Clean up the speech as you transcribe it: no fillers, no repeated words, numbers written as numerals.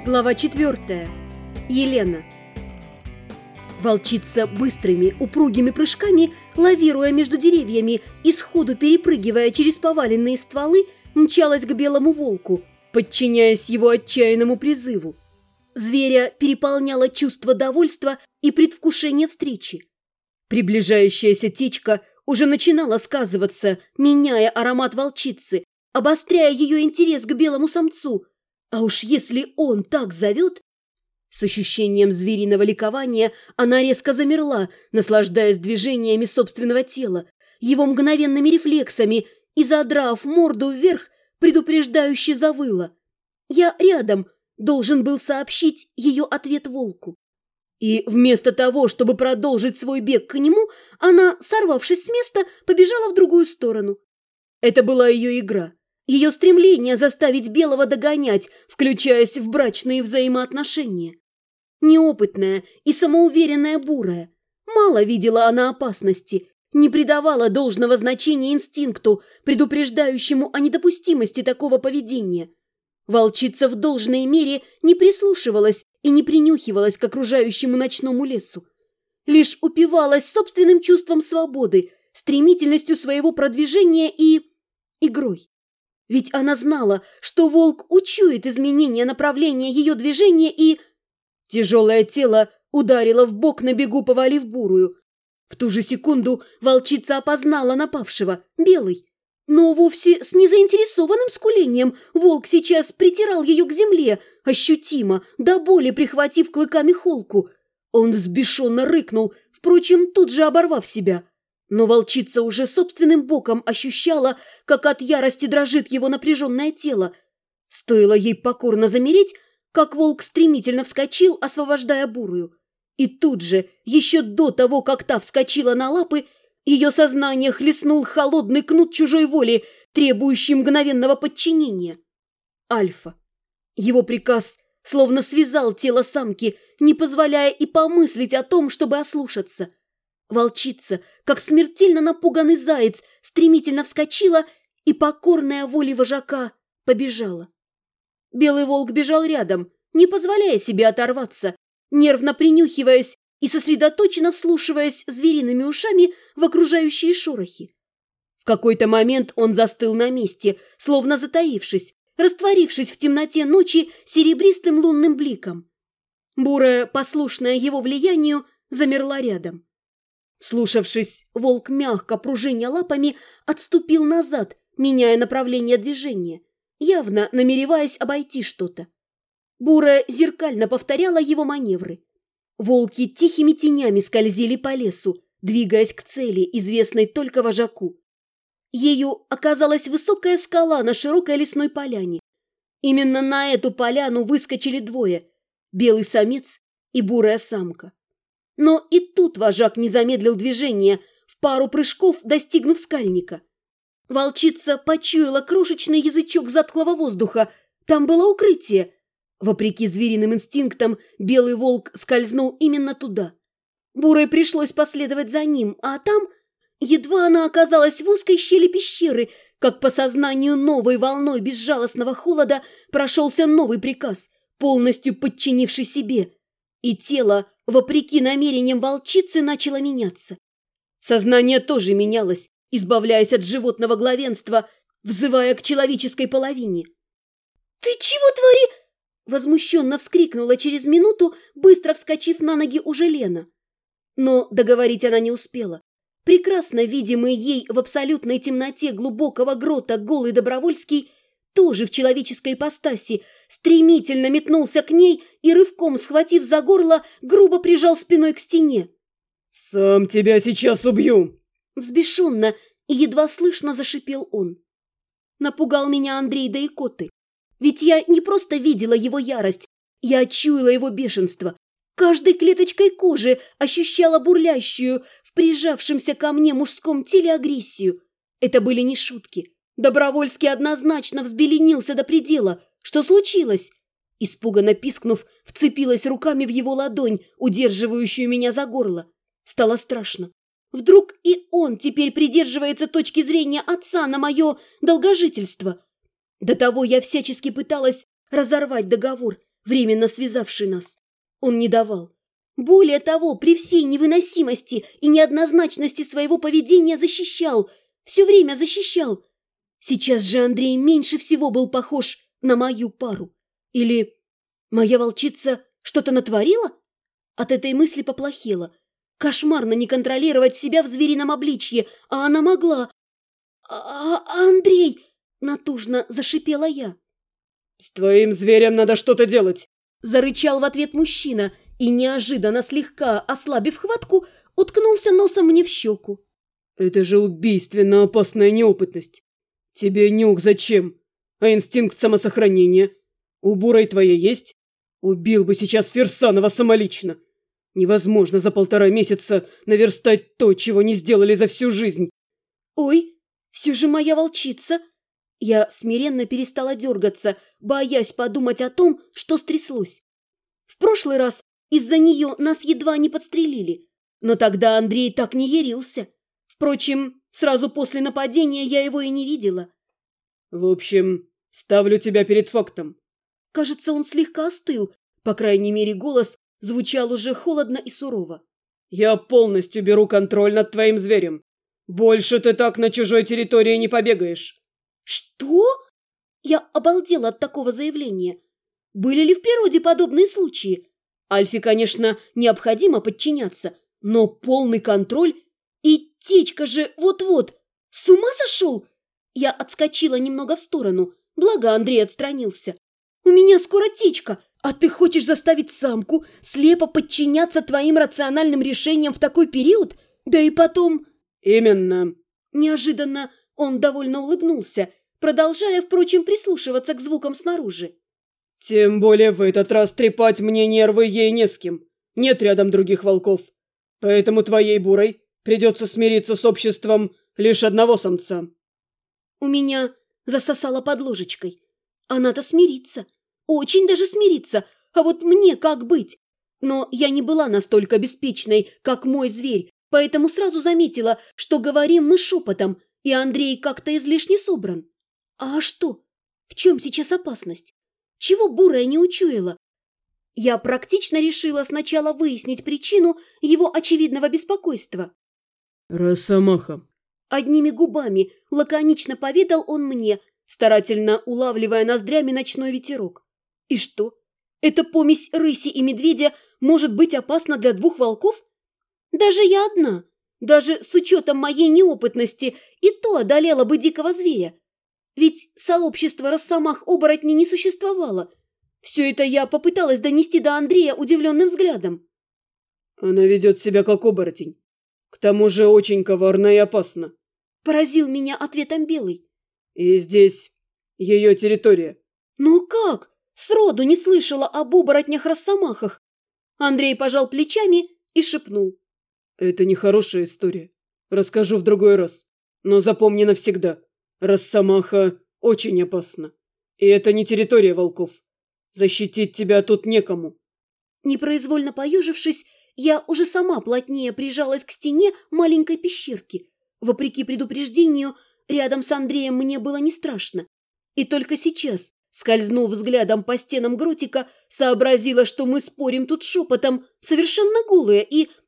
Глава 4. Елена. Волчица быстрыми, упругими прыжками, лавируя между деревьями и сходу перепрыгивая через поваленные стволы, мчалась к белому волку, подчиняясь его отчаянному призыву. Зверя переполняло чувство довольства и предвкушения встречи. Приближающаяся течка уже начинала сказываться, меняя аромат волчицы, обостряя ее интерес к белому самцу. А уж если он так зовет... С ощущением звериного ликования она резко замерла, наслаждаясь движениями собственного тела, его мгновенными рефлексами и, задрав морду вверх, предупреждающе завыла. Я рядом должен был сообщить ее ответ волку. И вместо того, чтобы продолжить свой бег к нему, она, сорвавшись с места, побежала в другую сторону. Это была ее игра. Ее стремление заставить белого догонять, включаясь в брачные взаимоотношения. Неопытная и самоуверенная бурая. Мало видела она опасности, не придавала должного значения инстинкту, предупреждающему о недопустимости такого поведения. Волчица в должной мере не прислушивалась и не принюхивалась к окружающему ночному лесу. Лишь упивалась собственным чувством свободы, стремительностью своего продвижения и... игрой. Ведь она знала, что волк учует изменение направления ее движения и... Тяжелое тело ударило в бок на бегу, повалив бурую. В ту же секунду волчица опознала напавшего, белый. Но вовсе с незаинтересованным скулением волк сейчас притирал ее к земле, ощутимо, до боли прихватив клыками холку. Он взбешенно рыкнул, впрочем, тут же оборвав себя. Но волчица уже собственным боком ощущала, как от ярости дрожит его напряженное тело. Стоило ей покорно замереть, как волк стремительно вскочил, освобождая бурую. И тут же, еще до того, как та вскочила на лапы, ее сознание хлестнул холодный кнут чужой воли, требующий мгновенного подчинения. Альфа. Его приказ словно связал тело самки, не позволяя и помыслить о том, чтобы ослушаться. Волчица, как смертельно напуганный заяц, стремительно вскочила и, покорная воле вожака, побежала. Белый волк бежал рядом, не позволяя себе оторваться, нервно принюхиваясь и сосредоточенно вслушиваясь звериными ушами в окружающие шорохи. В какой-то момент он застыл на месте, словно затаившись, растворившись в темноте ночи серебристым лунным бликом. Бурая, послушная его влиянию, замерла рядом. Вслушавшись, волк, мягко пружиня лапами, отступил назад, меняя направление движения, явно намереваясь обойти что-то. Бурая зеркально повторяла его маневры. Волки тихими тенями скользили по лесу, двигаясь к цели, известной только вожаку. Ею оказалась высокая скала на широкой лесной поляне. Именно на эту поляну выскочили двое – белый самец и бурая самка. Но и тут вожак не замедлил движение, в пару прыжков достигнув скальника. Волчица почуяла крошечный язычок затхлого воздуха. Там было укрытие. Вопреки звериным инстинктам, белый волк скользнул именно туда. Бурой пришлось последовать за ним, а там, едва она оказалась в узкой щели пещеры, как по сознанию новой волной безжалостного холода прошелся новый приказ, полностью подчинивший себе. И тело, вопреки намерениям волчицы, начало меняться. Сознание тоже менялось, избавляясь от животного главенства, взывая к человеческой половине. «Ты чего твори?» – возмущенно вскрикнула через минуту, быстро вскочив на ноги уже Лена. Но договорить она не успела. Прекрасно видимый ей в абсолютной темноте глубокого грота голый Добровольский, тоже в человеческой ипостаси, стремительно метнулся к ней и, рывком схватив за горло, грубо прижал спиной к стене. «Сам тебя сейчас убью!» Взбешенно и едва слышно зашипел он. Напугал меня Андрей да икоты. Ведь я не просто видела его ярость, я чуяла его бешенство. Каждой клеточкой кожи ощущала бурлящую в прижавшемся ко мне мужском теле агрессию. Это были не шутки. Добровольский однозначно взбеленился до предела. Что случилось? Испуганно пискнув, вцепилась руками в его ладонь, удерживающую меня за горло. Стало страшно. Вдруг и он теперь придерживается точки зрения отца на мое долгожительство? До того я всячески пыталась разорвать договор, временно связавший нас. Он не давал. Более того, при всей невыносимости и неоднозначности своего поведения защищал. Все время защищал. Сейчас же Андрей меньше всего был похож на мою пару. Или моя волчица что-то натворила? От этой мысли поплохело. Кошмарно не контролировать себя в зверином обличье, а она могла. Андрей!» – натужно зашипела я. «С твоим зверем надо что-то делать!» – зарычал в ответ мужчина и, неожиданно слегка ослабив хватку, уткнулся носом мне в щеку. «Это же убийственно опасная неопытность. Тебе нюх зачем? А инстинкт самосохранения? У бурой твоей есть? Убил бы сейчас Фирсанова самолично. Невозможно за 1,5 месяца наверстать то, чего не сделали за всю жизнь». «Ой, все же моя волчица!» Я смиренно перестала дергаться, боясь подумать о том, что стряслось. В прошлый раз из-за нее нас едва не подстрелили, но тогда Андрей так не ярился. Впрочем, сразу после нападения я его и не видела. «В общем, ставлю тебя перед фактом». Кажется, он слегка остыл, по крайней мере, голос звучал уже холодно и сурово. «Я полностью беру контроль над твоим зверем. Больше ты так на чужой территории не побегаешь». «Что?» Я обалдела от такого заявления. Были ли в природе подобные случаи? Альфе, конечно, необходимо подчиняться, но полный контроль и течка же вот-вот. С ума сошел? Я отскочила немного в сторону, благо Андрей отстранился. «У меня скоро течка, а ты хочешь заставить самку слепо подчиняться твоим рациональным решениям в такой период? Да и потом...» «Именно». Неожиданно он довольно улыбнулся, продолжая, впрочем, прислушиваться к звукам снаружи. «Тем более в этот раз трепать мне нервы ей не с кем. Нет рядом других волков. Поэтому твоей бурой придется смириться с обществом лишь одного самца». У меня засосало под ложечкой. Она-то смирится. Очень даже смирится. А вот мне как быть? Но я не была настолько беспечной, как мой зверь, поэтому сразу заметила, что говорим мы шепотом, и Андрей как-то излишне собран. А что? В чем сейчас опасность? Чего бурая не учуяла? Я практично решила сначала выяснить причину его очевидного беспокойства. «Росомаха». Одними губами лаконично поведал он мне, старательно улавливая ноздрями ночной ветерок. И что? Эта помесь рыси и медведя может быть опасна для 2 волков? Даже я одна, даже с учетом моей неопытности, и то одолела бы дикого зверя. Ведь сообщества росомах-оборотней не существовало. Все это я попыталась донести до Андрея удивленным взглядом. «Она ведет себя как оборотень. К тому же очень коварно и опасно», – поразил меня ответом Белый. «И здесь ее территория». «Ну как? Сроду не слышала об оборотнях-росомахах». Андрей пожал плечами и шепнул. «Это нехорошая история. Расскажу в другой раз. Но запомни навсегда. Росомаха очень опасна. И это не территория волков. Защитить тебя тут некому». Непроизвольно поежившись, я уже сама плотнее прижалась к стене маленькой пещерки. Вопреки предупреждению, рядом с Андреем мне было не страшно. И только сейчас, скользнув взглядом по стенам гротика, сообразила, что мы спорим тут шепотом, совершенно голые, и